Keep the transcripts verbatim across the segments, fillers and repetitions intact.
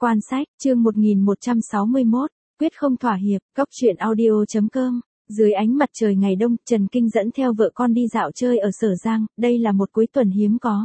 Quan sách, chương một nghìn một trăm sáu mươi mốt, quyết không thỏa hiệp, góc truyện audio chấm com. Dưới ánh mặt trời ngày đông, Trần Kinh dẫn theo vợ con đi dạo chơi ở Sở Giang, đây là một cuối tuần hiếm có.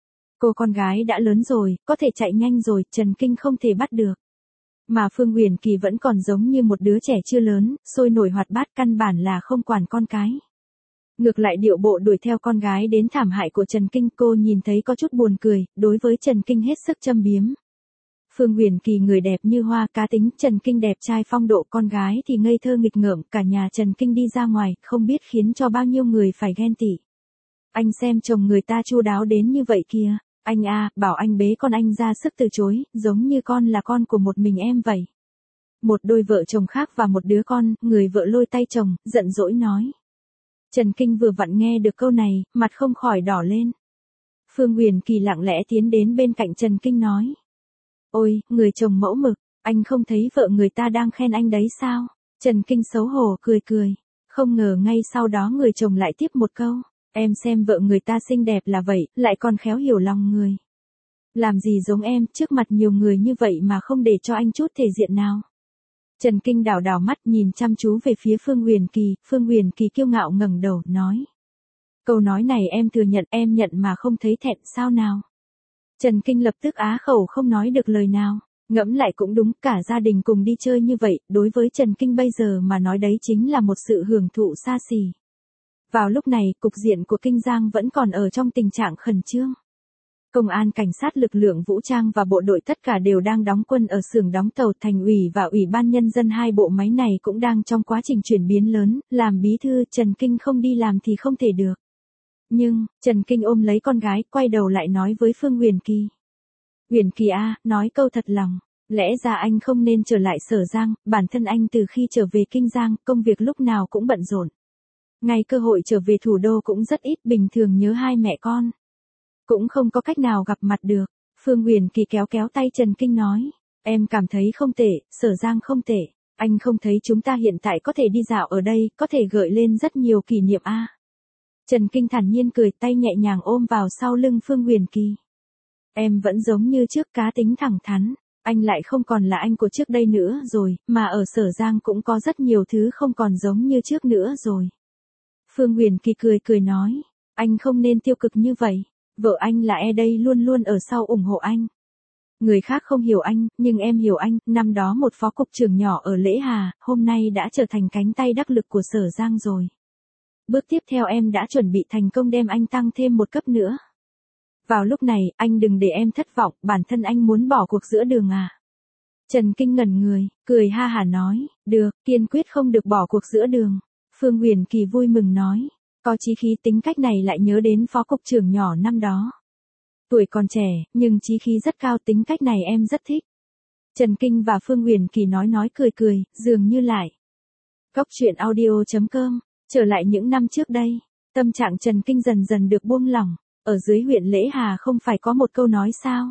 Cô con gái đã lớn rồi, có thể chạy nhanh rồi, Trần Kinh không thể bắt được. Mà Phương Huyền Kỳ vẫn còn giống như một đứa trẻ chưa lớn, sôi nổi hoạt bát, căn bản là không quản con cái. Ngược lại điệu bộ đuổi theo con gái đến thảm hại của Trần Kinh, cô nhìn thấy có chút buồn cười, đối với Trần Kinh hết sức châm biếm. Phương Huyền Kỳ người đẹp như hoa, cá tính, Trần Kinh đẹp trai phong độ, con gái thì ngây thơ nghịch ngợm, cả nhà Trần Kinh đi ra ngoài, không biết khiến cho bao nhiêu người phải ghen tị. Anh xem chồng người ta chu đáo đến như vậy kìa, anh a, bảo anh bế con anh ra sức từ chối, giống như con là con của một mình em vậy. Một đôi vợ chồng khác và một đứa con, người vợ lôi tay chồng, giận dỗi nói. Trần Kinh vừa vặn nghe được câu này, mặt không khỏi đỏ lên. Phương Huyền Kỳ lặng lẽ tiến đến bên cạnh Trần Kinh nói. Ôi, người chồng mẫu mực, anh không thấy vợ người ta đang khen anh đấy sao? Trần Kinh xấu hổ cười cười, không ngờ ngay sau đó người chồng lại tiếp một câu. Em xem vợ người ta xinh đẹp là vậy, lại còn khéo hiểu lòng người. Làm gì giống em, trước mặt nhiều người như vậy mà không để cho anh chút thể diện nào. Trần Kinh đảo đảo mắt nhìn chăm chú về phía Phương Huyền Kỳ, Phương Huyền Kỳ kiêu ngạo ngẩng đầu, nói. Câu nói này em thừa nhận, em nhận mà không thấy thẹn sao nào. Trần Kinh lập tức á khẩu không nói được lời nào, ngẫm lại cũng đúng, cả gia đình cùng đi chơi như vậy, đối với Trần Kinh bây giờ mà nói đấy chính là một sự hưởng thụ xa xỉ. Vào lúc này, cục diện của Kinh Giang vẫn còn ở trong tình trạng khẩn trương. Công an, cảnh sát, lực lượng vũ trang và bộ đội tất cả đều đang đóng quân ở xưởng đóng tàu, thành ủy và ủy ban nhân dân hai bộ máy này cũng đang trong quá trình chuyển biến lớn, làm bí thư, Trần Kinh không đi làm thì không thể được. Nhưng, Trần Kinh ôm lấy con gái, quay đầu lại nói với Phương Huyền Kỳ. Huyền Kỳ a, nói câu thật lòng, lẽ ra anh không nên trở lại Sở Giang, bản thân anh từ khi trở về Kinh Giang, công việc lúc nào cũng bận rộn. Ngay cơ hội trở về thủ đô cũng rất ít, bình thường nhớ hai mẹ con. Cũng không có cách nào gặp mặt được. Phương Huyền Kỳ kéo kéo tay Trần Kinh nói. Em cảm thấy không tệ, Sở Giang không tệ. Anh không thấy chúng ta hiện tại có thể đi dạo ở đây, có thể gợi lên rất nhiều kỷ niệm a. Trần Kinh thản nhiên cười, tay nhẹ nhàng ôm vào sau lưng Phương Huyền Kỳ. Em vẫn giống như trước, cá tính thẳng thắn. Anh lại không còn là anh của trước đây nữa rồi, mà ở Sở Giang cũng có rất nhiều thứ không còn giống như trước nữa rồi. Phương Huyền Kỳ cười cười nói. Anh không nên tiêu cực như vậy. Vợ anh là e đây luôn luôn ở sau ủng hộ anh. Người khác không hiểu anh, nhưng em hiểu anh, năm đó một phó cục trưởng nhỏ ở Lễ Hà, hôm nay đã trở thành cánh tay đắc lực của Sở Giang rồi. Bước tiếp theo em đã chuẩn bị thành công đem anh tăng thêm một cấp nữa. Vào lúc này, anh đừng để em thất vọng, bản thân anh muốn bỏ cuộc giữa đường à. Trần Kinh ngẩn người, cười ha hả nói, được, kiên quyết không được bỏ cuộc giữa đường. Phương Huyền Kỳ vui mừng nói. Có chí khí, tính cách này lại nhớ đến phó cục trưởng nhỏ năm đó. Tuổi còn trẻ, nhưng chí khí rất cao, tính cách này em rất thích. Trần Kinh và Phương Huyền Kỳ nói nói cười cười, dường như lại. Góc truyện audio chấm com, trở lại những năm trước đây, tâm trạng Trần Kinh dần dần được buông lỏng. Ở dưới huyện Lễ Hà không phải có một câu nói sao?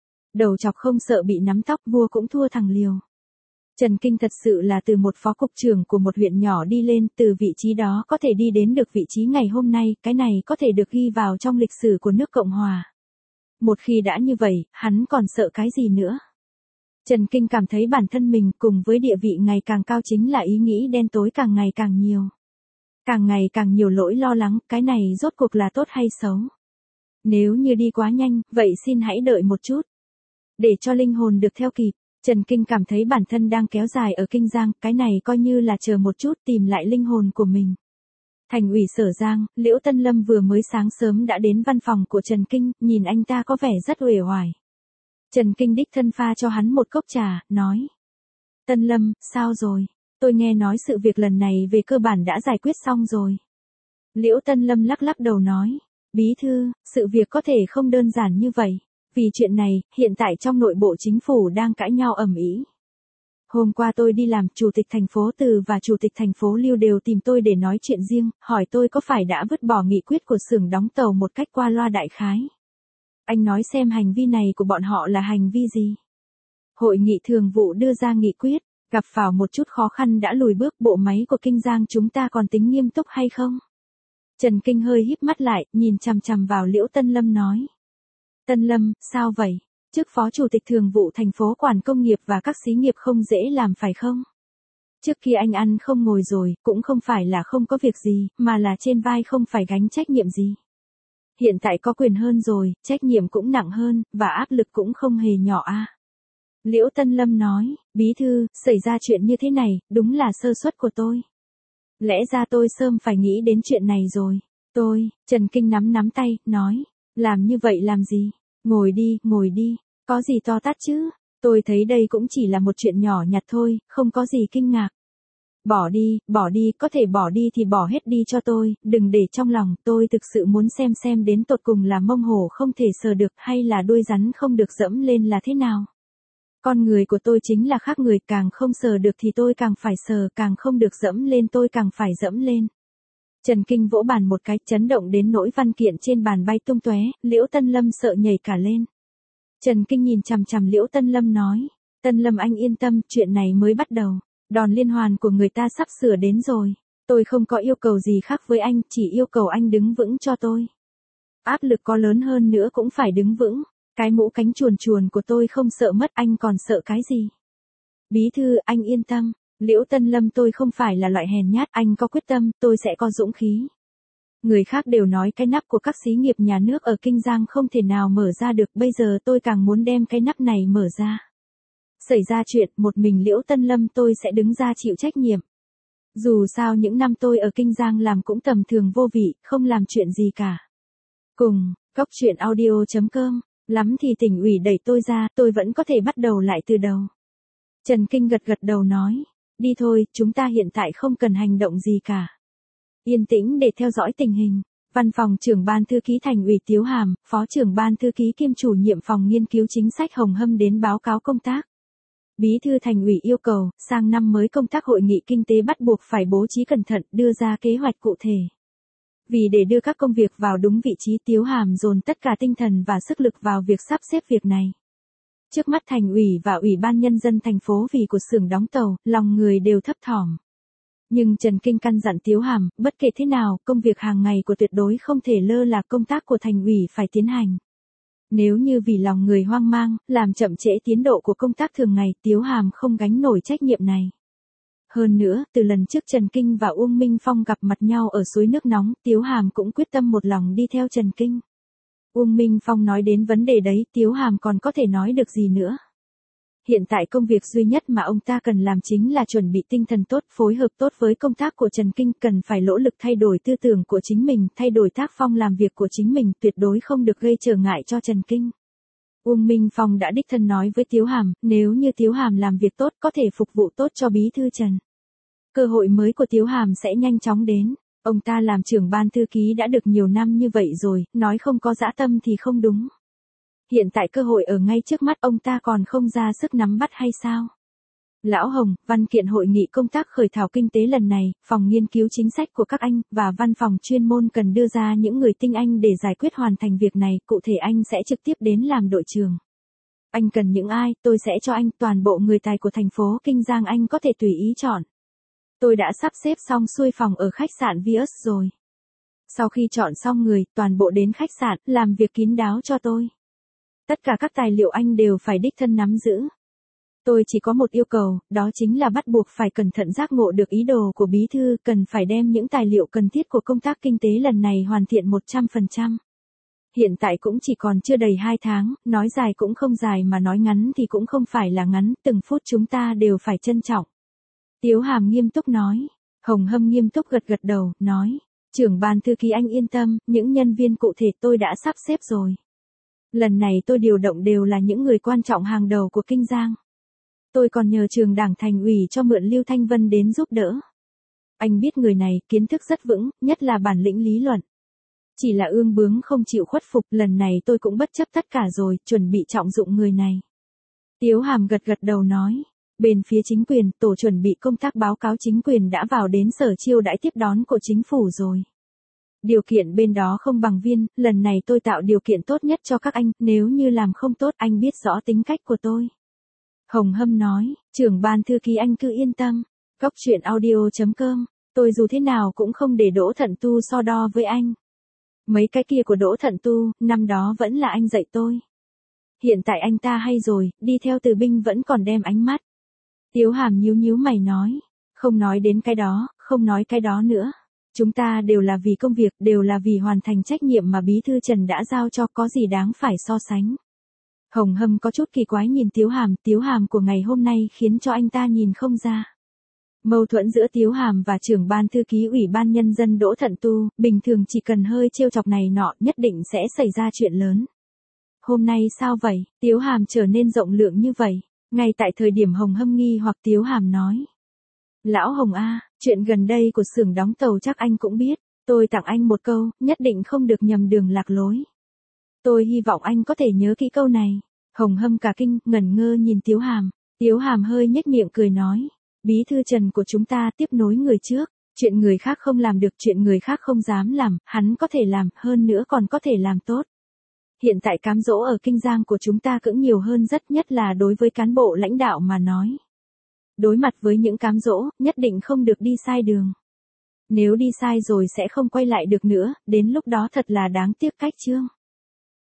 Đầu chọc không sợ bị nắm tóc, vua cũng thua thằng liều. Trần Kinh thật sự là từ một phó cục trưởng của một huyện nhỏ đi lên, từ vị trí đó có thể đi đến được vị trí ngày hôm nay, cái này có thể được ghi vào trong lịch sử của nước Cộng Hòa. Một khi đã như vậy, hắn còn sợ cái gì nữa? Trần Kinh cảm thấy bản thân mình cùng với địa vị ngày càng cao chính là ý nghĩ đen tối càng ngày càng nhiều. Càng ngày càng nhiều lỗi lo lắng, cái này rốt cuộc là tốt hay xấu? Nếu như đi quá nhanh, vậy xin hãy đợi một chút. Để cho linh hồn được theo kịp. Trần Kinh cảm thấy bản thân đang kéo dài ở Kinh Giang, cái này coi như là chờ một chút tìm lại linh hồn của mình. Thành ủy Sở Giang, Liễu Tân Lâm vừa mới sáng sớm đã đến văn phòng của Trần Kinh, nhìn anh ta có vẻ rất uể oải. Trần Kinh đích thân pha cho hắn một cốc trà, nói. Tân Lâm, sao rồi? Tôi nghe nói sự việc lần này về cơ bản đã giải quyết xong rồi. Liễu Tân Lâm lắc lắc đầu nói. Bí thư, sự việc có thể không đơn giản như vậy. Vì chuyện này, hiện tại trong nội bộ chính phủ đang cãi nhau ầm ĩ. Hôm qua tôi đi làm, chủ tịch thành phố Từ và chủ tịch thành phố Lưu đều tìm tôi để nói chuyện riêng, hỏi tôi có phải đã vứt bỏ nghị quyết của xưởng đóng tàu một cách qua loa đại khái. Anh nói xem hành vi này của bọn họ là hành vi gì? Hội nghị thường vụ đưa ra nghị quyết, gặp phải một chút khó khăn đã lùi bước, bộ máy của Kinh Giang chúng ta còn tính nghiêm túc hay không? Trần Kinh hơi híp mắt lại, nhìn chằm chằm vào Liễu Tân Lâm nói. Tân Lâm, sao vậy? Chức phó chủ tịch thường vụ thành phố quản công nghiệp và các xí nghiệp không dễ làm phải không? Trước kia anh ăn không ngồi rồi, cũng không phải là không có việc gì, mà là trên vai không phải gánh trách nhiệm gì. Hiện tại có quyền hơn rồi, trách nhiệm cũng nặng hơn, và áp lực cũng không hề nhỏ a. Liễu Tân Lâm nói, bí thư, xảy ra chuyện như thế này, đúng là sơ suất của tôi. Lẽ ra tôi sớm phải nghĩ đến chuyện này rồi. Tôi, Trần Kinh nắm nắm tay, nói, làm như vậy làm gì? Ngồi đi, ngồi đi, có gì to tát chứ? Tôi thấy đây cũng chỉ là một chuyện nhỏ nhặt thôi, không có gì kinh ngạc. Bỏ đi, bỏ đi, có thể bỏ đi thì bỏ hết đi cho tôi, đừng để trong lòng, tôi thực sự muốn xem xem đến tột cùng là mông hổ không thể sờ được hay là đuôi rắn không được dẫm lên là thế nào. Con người của tôi chính là khác người, càng không sờ được thì tôi càng phải sờ, càng không được dẫm lên tôi càng phải dẫm lên. Trần Kinh vỗ bàn một cái, chấn động đến nỗi văn kiện trên bàn bay tung tóe, Liễu Tân Lâm sợ nhảy cả lên. Trần Kinh nhìn chằm chằm Liễu Tân Lâm nói, Tân Lâm anh yên tâm, chuyện này mới bắt đầu. Đòn liên hoàn của người ta sắp sửa đến rồi. Tôi không có yêu cầu gì khác với anh, chỉ yêu cầu anh đứng vững cho tôi. Áp lực có lớn hơn nữa cũng phải đứng vững. Cái mũ cánh chuồn chuồn của tôi không sợ mất, anh còn sợ cái gì? Bí thư, anh yên tâm. Liễu Tân Lâm, tôi không phải là loại hèn nhát, anh có quyết tâm, tôi sẽ có dũng khí. Người khác đều nói cái nắp của các xí nghiệp nhà nước ở Kinh Giang không thể nào mở ra được, bây giờ tôi càng muốn đem cái nắp này mở ra. Xảy ra chuyện, một mình Liễu Tân Lâm tôi sẽ đứng ra chịu trách nhiệm. Dù sao những năm tôi ở Kinh Giang làm cũng tầm thường vô vị, không làm chuyện gì cả. Cùng, Cóc Truyện Audio chấm com, lắm thì tỉnh ủy đẩy tôi ra, tôi vẫn có thể bắt đầu lại từ đầu. Trần Kinh gật gật đầu nói, đi thôi, chúng ta hiện tại không cần hành động gì cả. Yên tĩnh để theo dõi tình hình. Văn phòng trưởng ban thư ký Thành ủy Tiếu Hàm, phó trưởng ban thư ký kiêm chủ nhiệm phòng nghiên cứu chính sách Hồng Hâm đến báo cáo công tác. Bí thư Thành ủy yêu cầu, sang năm mới công tác hội nghị kinh tế bắt buộc phải bố trí cẩn thận, đưa ra kế hoạch cụ thể. Vì để đưa các công việc vào đúng vị trí, Tiếu Hàm dồn tất cả tinh thần và sức lực vào việc sắp xếp việc này. Trước mắt Thành ủy và Ủy ban Nhân dân thành phố vì của xưởng đóng tàu, lòng người đều thấp thỏm. Nhưng Trần Kinh căn dặn Tiếu Hàm, bất kể thế nào, công việc hàng ngày của tuyệt đối không thể lơ là, công tác của Thành ủy phải tiến hành. Nếu như vì lòng người hoang mang, làm chậm trễ tiến độ của công tác thường ngày, Tiếu Hàm không gánh nổi trách nhiệm này. Hơn nữa, từ lần trước Trần Kinh và Uông Minh Phong gặp mặt nhau ở suối nước nóng, Tiếu Hàm cũng quyết tâm một lòng đi theo Trần Kinh. Uông Minh Phong nói đến vấn đề đấy, Tiếu Hàm còn có thể nói được gì nữa. Hiện tại công việc duy nhất mà ông ta cần làm chính là chuẩn bị tinh thần tốt, phối hợp tốt với công tác của Trần Kinh, cần phải nỗ lực thay đổi tư tưởng của chính mình, thay đổi tác phong làm việc của chính mình, tuyệt đối không được gây trở ngại cho Trần Kinh. Uông Minh Phong đã đích thân nói với Tiếu Hàm, nếu như Tiếu Hàm làm việc tốt có thể phục vụ tốt cho bí thư Trần. Cơ hội mới của Tiếu Hàm sẽ nhanh chóng đến. Ông ta làm trưởng ban thư ký đã được nhiều năm như vậy rồi, nói không có dã tâm thì không đúng. Hiện tại cơ hội ở ngay trước mắt, ông ta còn không ra sức nắm bắt hay sao? Lão Hồng, văn kiện hội nghị công tác khởi thảo kinh tế lần này, phòng nghiên cứu chính sách của các anh, và văn phòng chuyên môn cần đưa ra những người tinh anh để giải quyết hoàn thành việc này, cụ thể anh sẽ trực tiếp đến làm đội trưởng. Anh cần những ai, tôi sẽ cho anh, toàn bộ người tài của thành phố Kinh Giang anh có thể tùy ý chọn. Tôi đã sắp xếp xong xuôi phòng ở khách sạn Vius rồi. Sau khi chọn xong người, toàn bộ đến khách sạn, làm việc kín đáo cho tôi. Tất cả các tài liệu anh đều phải đích thân nắm giữ. Tôi chỉ có một yêu cầu, đó chính là bắt buộc phải cẩn thận giác ngộ được ý đồ của bí thư, cần phải đem những tài liệu cần thiết của công tác kinh tế lần này hoàn thiện một trăm phần trăm. Hiện tại cũng chỉ còn chưa đầy hai tháng, nói dài cũng không dài mà nói ngắn thì cũng không phải là ngắn, từng phút chúng ta đều phải trân trọng. Tiếu Hàm nghiêm túc nói. Hồng Hâm nghiêm túc gật gật đầu, nói, trưởng ban thư ký anh yên tâm, những nhân viên cụ thể tôi đã sắp xếp rồi. Lần này tôi điều động đều là những người quan trọng hàng đầu của Kinh Giang. Tôi còn nhờ trường đảng Thành ủy cho mượn Lưu Thanh Vân đến giúp đỡ. Anh biết người này kiến thức rất vững, nhất là bản lĩnh lý luận. Chỉ là ương bướng không chịu khuất phục, lần này tôi cũng bất chấp tất cả rồi, chuẩn bị trọng dụng người này. Tiếu Hàm gật gật đầu nói. Bên phía chính quyền, tổ chuẩn bị công tác báo cáo chính quyền đã vào đến sở chiêu đãi tiếp đón của chính phủ rồi. Điều kiện bên đó không bằng viên, lần này tôi tạo điều kiện tốt nhất cho các anh, nếu như làm không tốt anh biết rõ tính cách của tôi. Hồng Hâm nói, trưởng ban thư ký anh cứ yên tâm, Cóc Truyện Audio chấm com, tôi dù thế nào cũng không để Đỗ Thận Tu so đo với anh. Mấy cái kia của Đỗ Thận Tu, năm đó vẫn là anh dạy tôi. Hiện tại anh ta hay rồi, đi theo Từ Binh vẫn còn đem ánh mắt. Tiếu Hàm nhíu nhíu mày nói. Không nói đến cái đó, không nói cái đó nữa. Chúng ta đều là vì công việc, đều là vì hoàn thành trách nhiệm mà Bí thư Trần đã giao cho, có gì đáng phải so sánh. Hồng Hâm có chút kỳ quái nhìn Tiếu Hàm, Tiếu Hàm của ngày hôm nay khiến cho anh ta nhìn không ra. Mâu thuẫn giữa Tiếu Hàm và trưởng ban thư ký Ủy ban Nhân dân Đỗ Thận Tu, bình thường chỉ cần hơi trêu chọc này nọ nhất định sẽ xảy ra chuyện lớn. Hôm nay sao vậy, Tiếu Hàm trở nên rộng lượng như vậy, ngay tại thời điểm Hồng Hâm nghi hoặc Tiếu Hàm nói. Lão Hồng A, chuyện gần đây của xưởng đóng tàu chắc anh cũng biết, tôi tặng anh một câu, nhất định không được nhầm đường lạc lối. Tôi hy vọng anh có thể nhớ kỹ câu này. Hồng Hâm cả kinh, ngẩn ngơ nhìn Tiếu Hàm, Tiếu Hàm hơi nhếch miệng cười nói. Bí thư Trần của chúng ta tiếp nối người trước, chuyện người khác không làm được, chuyện người khác không dám làm, hắn có thể làm, hơn nữa còn có thể làm tốt. Hiện tại cám dỗ ở Kinh Giang của chúng ta cũng nhiều hơn rất, nhất là đối với cán bộ lãnh đạo mà nói. Đối mặt với những cám dỗ, nhất định không được đi sai đường. Nếu đi sai rồi sẽ không quay lại được nữa, đến lúc đó thật là đáng tiếc cách chương.